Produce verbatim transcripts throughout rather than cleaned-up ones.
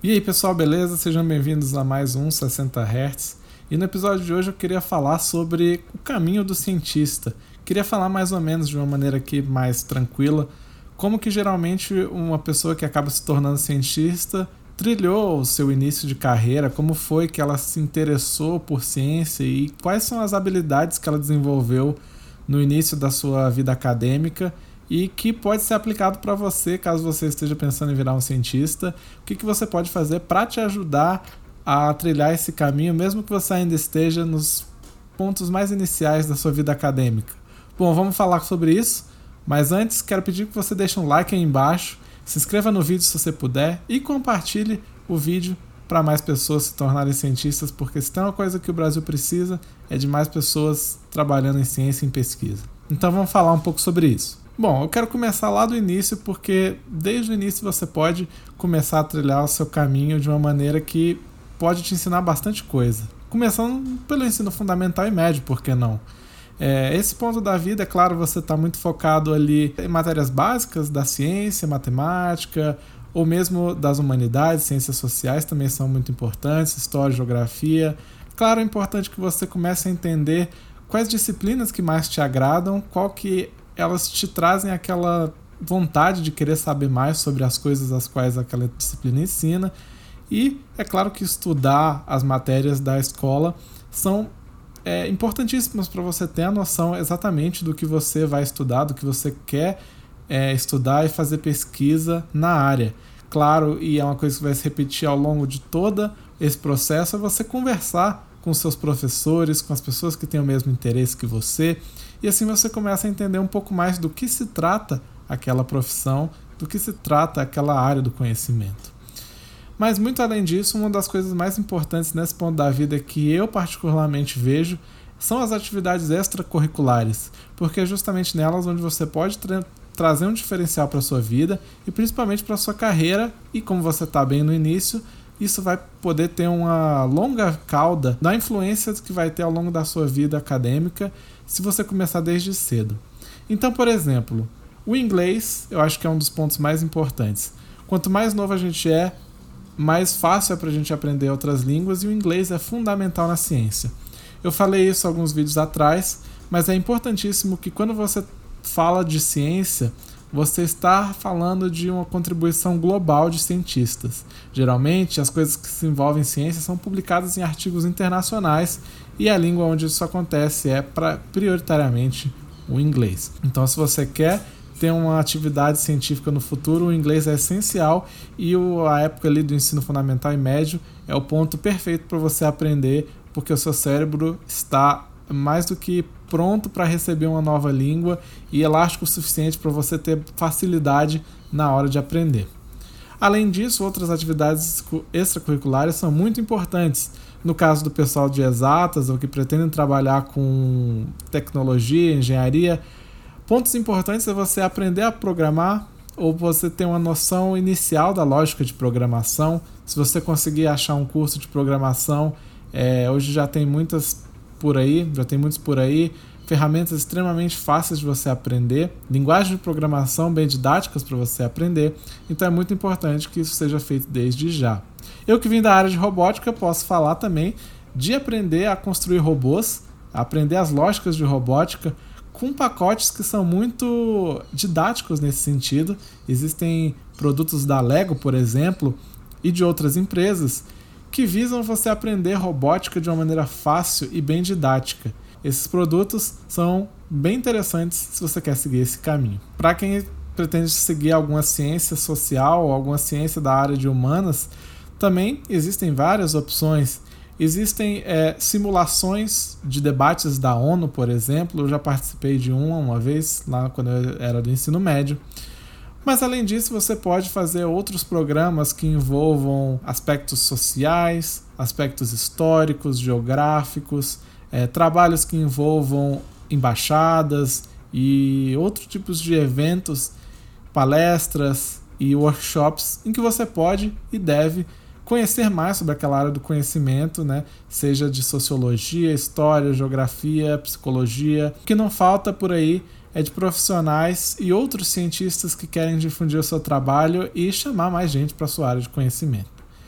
E aí pessoal, beleza? Sejam bem-vindos a mais um sessenta hertz. E no episódio de hoje eu queria falar sobre o caminho do cientista. Queria falar mais ou menos de uma maneira aqui mais tranquila, como que geralmente uma pessoa que acaba se tornando cientista trilhou o seu início de carreira, como foi que ela se interessou por ciência e quais são as habilidades que ela desenvolveu no início da sua vida acadêmica e que pode ser aplicado para você, caso você esteja pensando em virar um cientista. O que, que você pode fazer para te ajudar a trilhar esse caminho, mesmo que você ainda esteja nos pontos mais iniciais da sua vida acadêmica. Bom, vamos falar sobre isso, mas antes quero pedir que você deixe um like aí embaixo, se inscreva no vídeo se você puder e compartilhe o vídeo para mais pessoas se tornarem cientistas, porque se tem uma coisa que o Brasil precisa é de mais pessoas trabalhando em ciência e em pesquisa. Então vamos falar um pouco sobre isso. Bom, eu quero começar lá do início, porque desde o início você pode começar a trilhar o seu caminho de uma maneira que pode te ensinar bastante coisa. Começando pelo ensino fundamental e médio, por que não? É, esse ponto da vida, é claro, você está muito focado ali em matérias básicas da ciência, matemática, ou mesmo das humanidades, ciências sociais também são muito importantes, história, geografia. Claro, é importante que você comece a entender quais disciplinas que mais te agradam, qual que elas te trazem aquela vontade de querer saber mais sobre as coisas às quais aquela disciplina ensina. E é claro que estudar as matérias da escola são é, importantíssimas para você ter a noção exatamente do que você vai estudar, do que você quer é, estudar e fazer pesquisa na área. Claro, e é uma coisa que vai se repetir ao longo de todo esse processo, é você conversar com seus professores, com as pessoas que têm o mesmo interesse que você, e assim você começa a entender um pouco mais do que se trata aquela profissão, do que se trata aquela área do conhecimento. Mas muito além disso, uma das coisas mais importantes nesse ponto da vida que eu particularmente vejo são as atividades extracurriculares, porque é justamente nelas onde você pode tra- trazer um diferencial para a sua vida e principalmente para a sua carreira, e como você está bem no início, isso vai poder ter uma longa cauda da influência que vai ter ao longo da sua vida acadêmica se você começar desde cedo. Então, por exemplo, o inglês eu acho que é um dos pontos mais importantes. Quanto mais novo a gente é, mais fácil é para a gente aprender outras línguas, e o inglês é fundamental na ciência. Eu falei isso alguns vídeos atrás, mas é importantíssimo que quando você fala de ciência, você está falando de uma contribuição global de cientistas. Geralmente, as coisas que se envolvem em ciência são publicadas em artigos internacionais, e a língua onde isso acontece é pra, prioritariamente o inglês. Então, se você quer ter uma atividade científica no futuro, o inglês é essencial, e o, a época ali do ensino fundamental e médio é o ponto perfeito para você aprender, porque o seu cérebro está mais do que pronto para receber uma nova língua e elástico o suficiente para você ter facilidade na hora de aprender. Além disso, outras atividades extracurriculares são muito importantes. No caso do pessoal de exatas ou que pretendem trabalhar com tecnologia, engenharia, pontos importantes é você aprender a programar ou você ter uma noção inicial da lógica de programação. Se você conseguir achar um curso de programação, é, hoje já tem muitas por aí, já tem muitos por aí, ferramentas extremamente fáceis de você aprender, linguagens de programação bem didáticas para você aprender, então é muito importante que isso seja feito desde já. Eu que vim da área de robótica posso falar também de aprender a construir robôs, aprender as lógicas de robótica, com pacotes que são muito didáticos nesse sentido. Existem produtos da Lego, por exemplo, e de outras empresas, que visam você aprender robótica de uma maneira fácil e bem didática. Esses produtos são bem interessantes se você quer seguir esse caminho. Para quem pretende seguir alguma ciência social ou alguma ciência da área de humanas, também existem várias opções. Existem é, simulações de debates da ONU, por exemplo. Eu já participei de uma uma vez, lá quando eu era do ensino médio. Mas além disso, você pode fazer outros programas que envolvam aspectos sociais, aspectos históricos, geográficos, é, trabalhos que envolvam embaixadas e outros tipos de eventos, palestras e workshops em que você pode e deve conhecer mais sobre aquela área do conhecimento, né? Seja de sociologia, história, geografia, psicologia. O que não falta por aí é de profissionais e outros cientistas que querem difundir o seu trabalho e chamar mais gente para a sua área de conhecimento.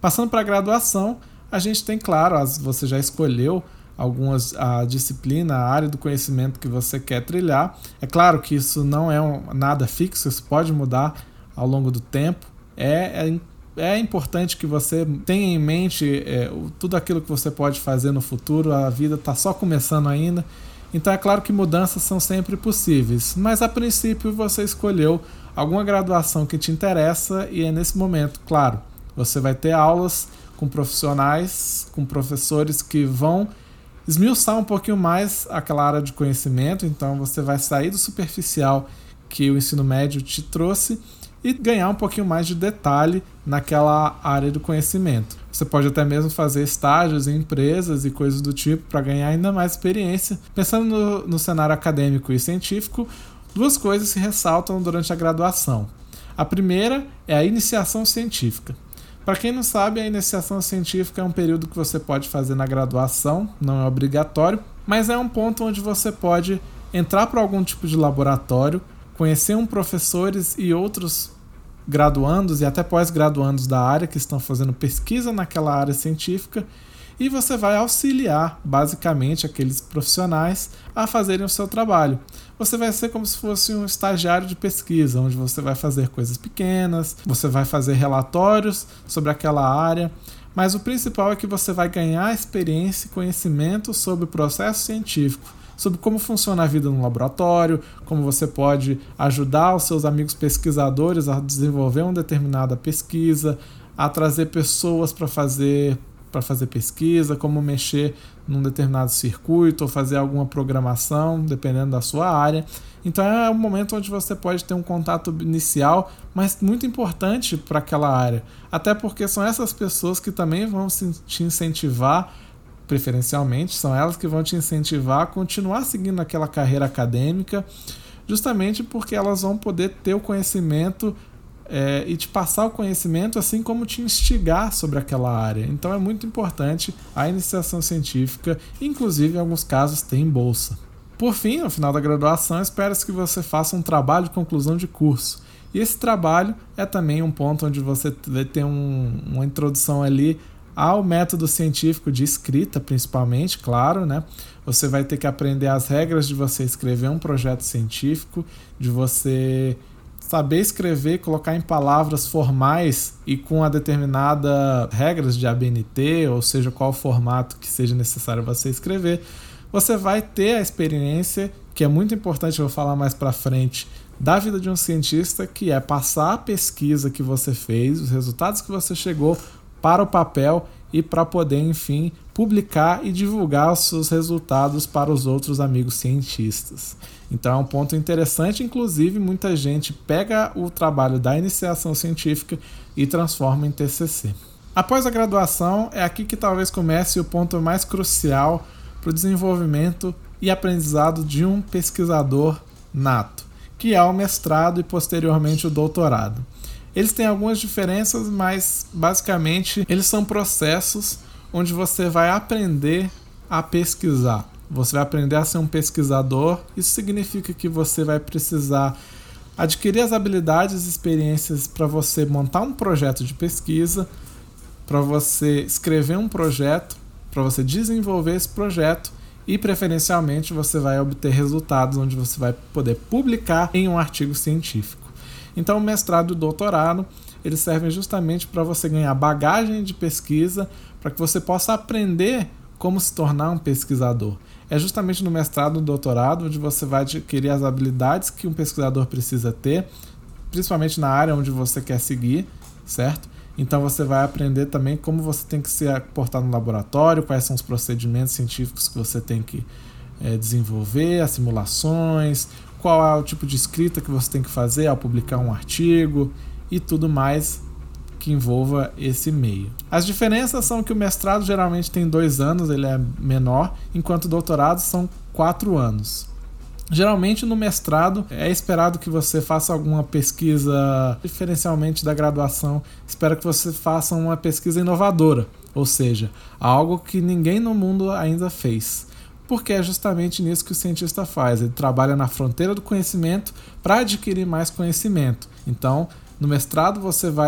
Passando para a graduação, a gente tem, claro, as, você já escolheu algumas a disciplina, a área do conhecimento que você quer trilhar. É claro que isso não é um, nada fixo, isso pode mudar ao longo do tempo. É, é, é importante que você tenha em mente é, tudo aquilo que você pode fazer no futuro. A vida está só começando ainda, então é claro que mudanças são sempre possíveis, mas a princípio você escolheu alguma graduação que te interessa e é nesse momento, claro, você vai ter aulas com profissionais, com professores que vão esmiuçar um pouquinho mais aquela área de conhecimento. Então você vai sair do superficial que o ensino médio te trouxe e ganhar um pouquinho mais de detalhe naquela área do conhecimento. Você pode até mesmo fazer estágios em empresas e coisas do tipo para ganhar ainda mais experiência. Pensando no, no cenário acadêmico e científico, duas coisas se ressaltam durante a graduação. A primeira é a iniciação científica. Para quem não sabe, a iniciação científica é um período que você pode fazer na graduação, não é obrigatório, mas é um ponto onde você pode entrar para algum tipo de laboratório, conhecer um professores e outros graduandos e até pós-graduandos da área que estão fazendo pesquisa naquela área científica, e você vai auxiliar basicamente aqueles profissionais a fazerem o seu trabalho. Você vai ser como se fosse um estagiário de pesquisa, onde você vai fazer coisas pequenas, você vai fazer relatórios sobre aquela área, mas o principal é que você vai ganhar experiência e conhecimento sobre o processo científico, sobre como funciona a vida no laboratório, como você pode ajudar os seus amigos pesquisadores a desenvolver uma determinada pesquisa, a trazer pessoas para fazer para fazer pesquisa, como mexer num determinado circuito ou fazer alguma programação, dependendo da sua área. Então é um momento onde você pode ter um contato inicial, mas muito importante para aquela área. Até porque são essas pessoas que também vão te incentivar, preferencialmente, são elas que vão te incentivar a continuar seguindo aquela carreira acadêmica, justamente porque elas vão poder ter o conhecimento É, e te passar o conhecimento, assim como te instigar sobre aquela área. Então é muito importante a iniciação científica, inclusive em alguns casos tem bolsa. Por fim, no final da graduação, espera-se que você faça um trabalho de conclusão de curso. E esse trabalho é também um ponto onde você vai ter um, uma introdução ali ao método científico de escrita, principalmente, claro, né? Você vai ter que aprender as regras de você escrever um projeto científico, de você saber escrever, colocar em palavras formais e com a determinada regras de A B N T, ou seja, qual formato que seja necessário você escrever, você vai ter a experiência, que é muito importante, eu vou falar mais para frente, da vida de um cientista, que é passar a pesquisa que você fez, os resultados que você chegou para o papel e para poder, enfim, publicar e divulgar os seus resultados para os outros amigos cientistas. Então é um ponto interessante, inclusive muita gente pega o trabalho da iniciação científica e transforma em T C C. Após a graduação, é aqui que talvez comece o ponto mais crucial para o desenvolvimento e aprendizado de um pesquisador nato, que é o mestrado e posteriormente o doutorado. Eles têm algumas diferenças, mas basicamente eles são processos onde você vai aprender a pesquisar. Você vai aprender a ser um pesquisador. Isso significa que você vai precisar adquirir as habilidades e experiências para você montar um projeto de pesquisa, para você escrever um projeto, para você desenvolver esse projeto e, preferencialmente, você vai obter resultados onde você vai poder publicar em um artigo científico. Então, o mestrado e o doutorado, eles servem justamente para você ganhar bagagem de pesquisa, para que você possa aprender como se tornar um pesquisador. É justamente no mestrado e no doutorado onde você vai adquirir as habilidades que um pesquisador precisa ter, principalmente na área onde você quer seguir, certo? Então você vai aprender também como você tem que se portar no laboratório, quais são os procedimentos científicos que você tem que é, desenvolver, as simulações, qual é o tipo de escrita que você tem que fazer ao publicar um artigo e tudo mais que envolva esse meio. As diferenças são que o mestrado geralmente tem dois anos, ele é menor, enquanto o doutorado são quatro anos. Geralmente no mestrado é esperado que você faça alguma pesquisa, diferencialmente da graduação, espera que você faça uma pesquisa inovadora, ou seja, algo que ninguém no mundo ainda fez. Porque é justamente nisso que o cientista faz, ele trabalha na fronteira do conhecimento para adquirir mais conhecimento. Então, no mestrado você vai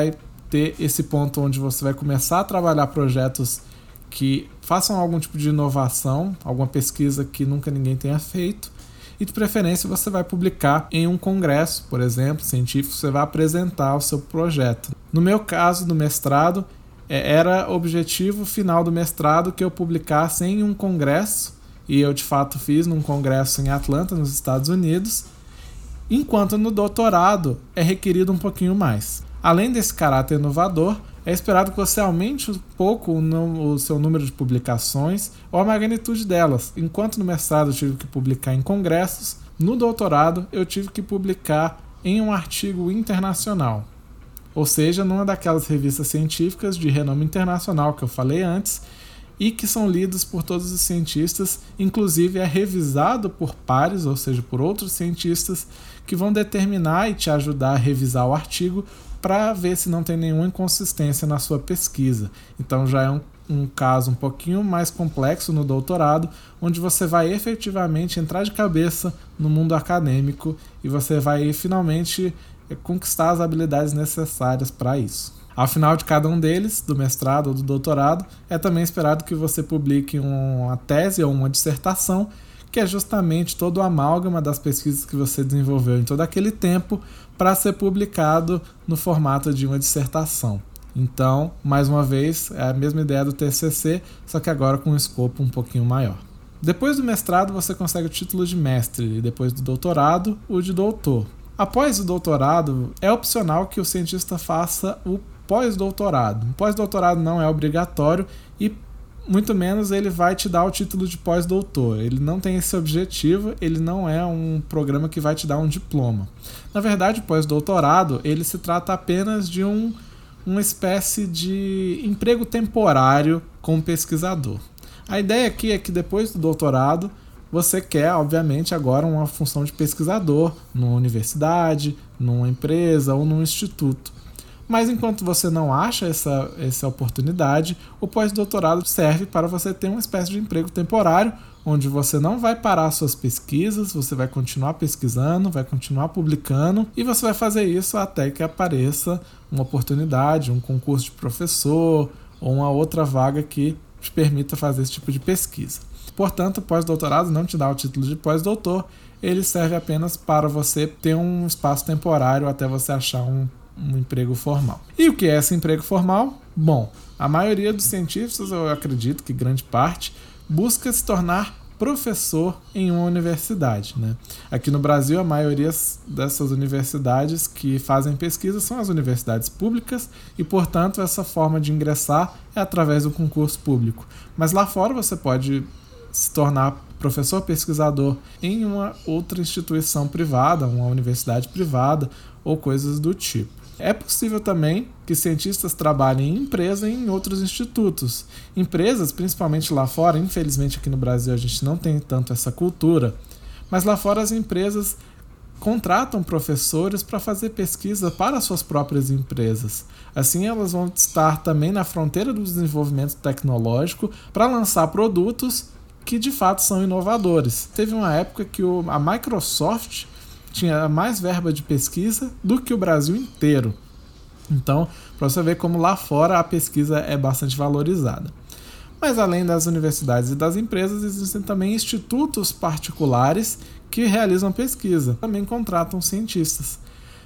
ter esse ponto onde você vai começar a trabalhar projetos que façam algum tipo de inovação, alguma pesquisa que nunca ninguém tenha feito, e de preferência você vai publicar em um congresso, por exemplo, científico, você vai apresentar o seu projeto. No meu caso, do mestrado, era objetivo final do mestrado que eu publicasse em um congresso, e eu de fato fiz num congresso em Atlanta, nos Estados Unidos, enquanto no doutorado é requerido um pouquinho mais. Além desse caráter inovador, é esperado que você aumente um pouco o seu número de publicações ou a magnitude delas. Enquanto no mestrado eu tive que publicar em congressos, no doutorado eu tive que publicar em um artigo internacional. Ou seja, numa daquelas revistas científicas de renome internacional que eu falei antes e que são lidos por todos os cientistas, inclusive é revisado por pares, ou seja, por outros cientistas que vão determinar e te ajudar a revisar o artigo para ver se não tem nenhuma inconsistência na sua pesquisa. Então já é um, um caso um pouquinho mais complexo no doutorado, onde você vai efetivamente entrar de cabeça no mundo acadêmico e você vai finalmente conquistar as habilidades necessárias para isso. Ao final de cada um deles, do mestrado ou do doutorado, é também esperado que você publique uma tese ou uma dissertação, que é justamente todo o amálgama das pesquisas que você desenvolveu em todo aquele tempo para ser publicado no formato de uma dissertação. Então, mais uma vez, é a mesma ideia do T C C, só que agora com um escopo um pouquinho maior. Depois do mestrado, você consegue o título de mestre e depois do doutorado, o de doutor. Após o doutorado, é opcional que o cientista faça o pós-doutorado. O pós-doutorado não é obrigatório e muito menos ele vai te dar o título de pós-doutor. Ele não tem esse objetivo, ele não é um programa que vai te dar um diploma. Na verdade, o pós-doutorado, ele se trata apenas de um, uma espécie de emprego temporário como pesquisador. A ideia aqui é que depois do doutorado, você quer, obviamente, agora uma função de pesquisador numa universidade, numa empresa ou num instituto. Mas enquanto você não acha essa, essa oportunidade, o pós-doutorado serve para você ter uma espécie de emprego temporário, onde você não vai parar suas pesquisas, você vai continuar pesquisando, vai continuar publicando, e você vai fazer isso até que apareça uma oportunidade, um concurso de professor ou uma outra vaga que te permita fazer esse tipo de pesquisa. Portanto, o pós-doutorado não te dá o título de pós-doutor, ele serve apenas para você ter um espaço temporário até você achar um um emprego formal. E o que é esse emprego formal? Bom, a maioria dos cientistas, eu acredito que grande parte, busca se tornar professor em uma universidade, né? Aqui no Brasil, a maioria dessas universidades que fazem pesquisa são as universidades públicas e, portanto, essa forma de ingressar é através do concurso público. Mas lá fora você pode se tornar professor pesquisador em uma outra instituição privada, uma universidade privada ou coisas do tipo. É possível também que cientistas trabalhem em empresa e em outros institutos. Empresas, principalmente lá fora, infelizmente aqui no Brasil a gente não tem tanto essa cultura, mas lá fora as empresas contratam professores para fazer pesquisa para suas próprias empresas. Assim elas vão estar também na fronteira do desenvolvimento tecnológico para lançar produtos que de fato são inovadores. Teve uma época que o, a Microsoft tinha mais verba de pesquisa do que o Brasil inteiro. Então, para você ver como lá fora a pesquisa é bastante valorizada. Mas além das universidades e das empresas, existem também institutos particulares que realizam pesquisa, também contratam cientistas.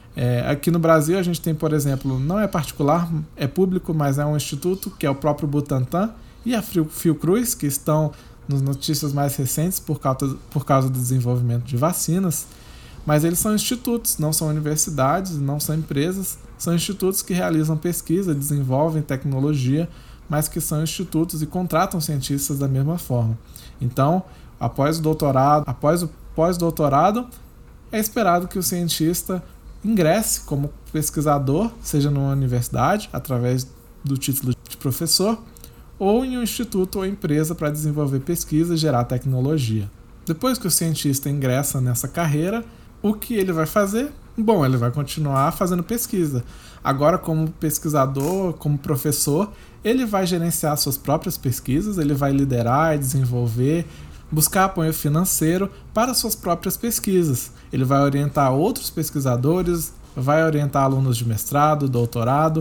É, aqui no Brasil a gente tem, por exemplo, não é particular, é público, mas é um instituto que é o próprio Butantan e a Fiocruz, que estão nas notícias mais recentes por causa, por causa do desenvolvimento de vacinas. Mas eles são institutos, não são universidades, não são empresas, são institutos que realizam pesquisa, desenvolvem tecnologia, mas que são institutos e contratam cientistas da mesma forma. Então, após o doutorado, após o pós-doutorado, é esperado que o cientista ingresse como pesquisador, seja numa universidade, através do título de professor, ou em um instituto ou empresa para desenvolver pesquisa e gerar tecnologia. Depois que o cientista ingressa nessa carreira, o que ele vai fazer? Bom, ele vai continuar fazendo pesquisa. Agora, como pesquisador, como professor, ele vai gerenciar suas próprias pesquisas, ele vai liderar e desenvolver, buscar apoio financeiro para suas próprias pesquisas. Ele vai orientar outros pesquisadores, vai orientar alunos de mestrado, doutorado,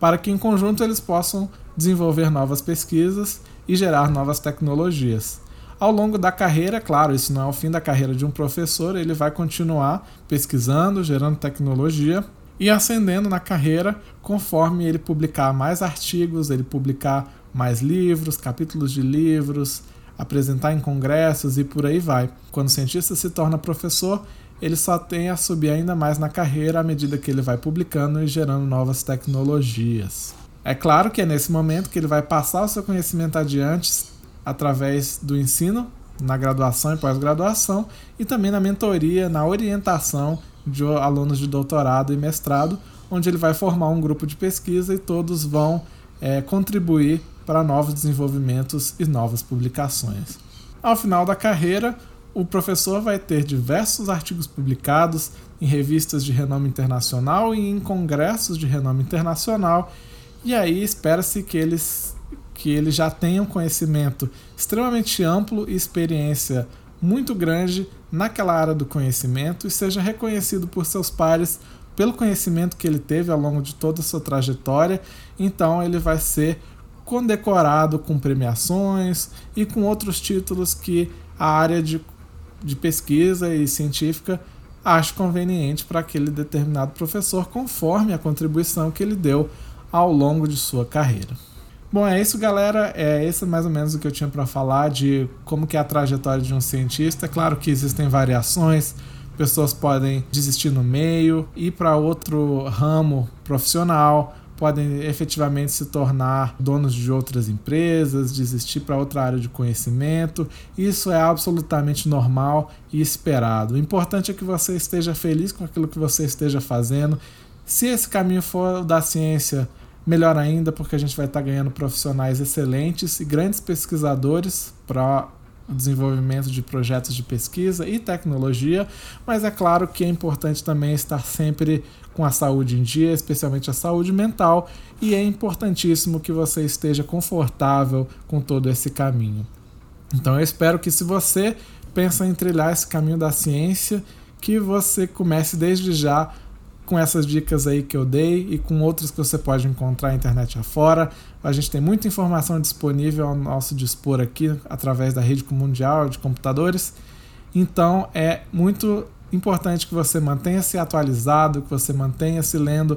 para que em conjunto eles possam desenvolver novas pesquisas e gerar novas tecnologias. Ao longo da carreira, claro, isso não é o fim da carreira de um professor, ele vai continuar pesquisando, gerando tecnologia e ascendendo na carreira conforme ele publicar mais artigos, ele publicar mais livros, capítulos de livros, apresentar em congressos e por aí vai. Quando o cientista se torna professor, ele só tem a subir ainda mais na carreira à medida que ele vai publicando e gerando novas tecnologias. É claro que é nesse momento que ele vai passar o seu conhecimento adiante através do ensino, na graduação e pós-graduação, e também na mentoria, na orientação de alunos de doutorado e mestrado, onde ele vai formar um grupo de pesquisa e todos vão é, contribuir para novos desenvolvimentos e novas publicações. Ao final da carreira, o professor vai ter diversos artigos publicados em revistas de renome internacional e em congressos de renome internacional, e aí espera-se que eles, que eles já tenham conhecimento extremamente amplo e experiência muito grande naquela área do conhecimento e seja reconhecido por seus pares pelo conhecimento que ele teve ao longo de toda a sua trajetória. Então ele vai ser condecorado com premiações e com outros títulos que a área de, de pesquisa e científica acha conveniente para aquele determinado professor, conforme a contribuição que ele deu ao longo de sua carreira. Bom, é isso, galera. É esse mais ou menos o que eu tinha para falar de como que é a trajetória de um cientista. É claro que existem variações, pessoas podem desistir no meio, ir para outro ramo profissional, podem efetivamente se tornar donos de outras empresas, desistir para outra área de conhecimento. Isso é absolutamente normal e esperado. O importante é que você esteja feliz com aquilo que você esteja fazendo. Se esse caminho for o da ciência, melhor ainda, porque a gente vai estar ganhando profissionais excelentes e grandes pesquisadores para o desenvolvimento de projetos de pesquisa e tecnologia, mas é claro que é importante também estar sempre com a saúde em dia, especialmente a saúde mental, e é importantíssimo que você esteja confortável com todo esse caminho. Então eu espero que, se você pensa em trilhar esse caminho da ciência, que você comece desde já com essas dicas aí que eu dei e com outras que você pode encontrar na internet afora. A gente tem muita informação disponível ao nosso dispor aqui através da rede mundial de computadores. Então é muito importante que você mantenha-se atualizado, que você mantenha-se lendo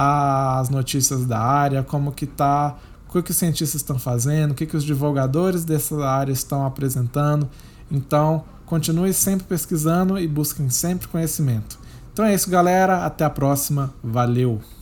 as notícias da área, como que tá, o que, que os cientistas estão fazendo, o que, que os divulgadores dessa área estão apresentando. Então continue sempre pesquisando e busquem sempre conhecimento. Então é isso, galera. Até a próxima. Valeu!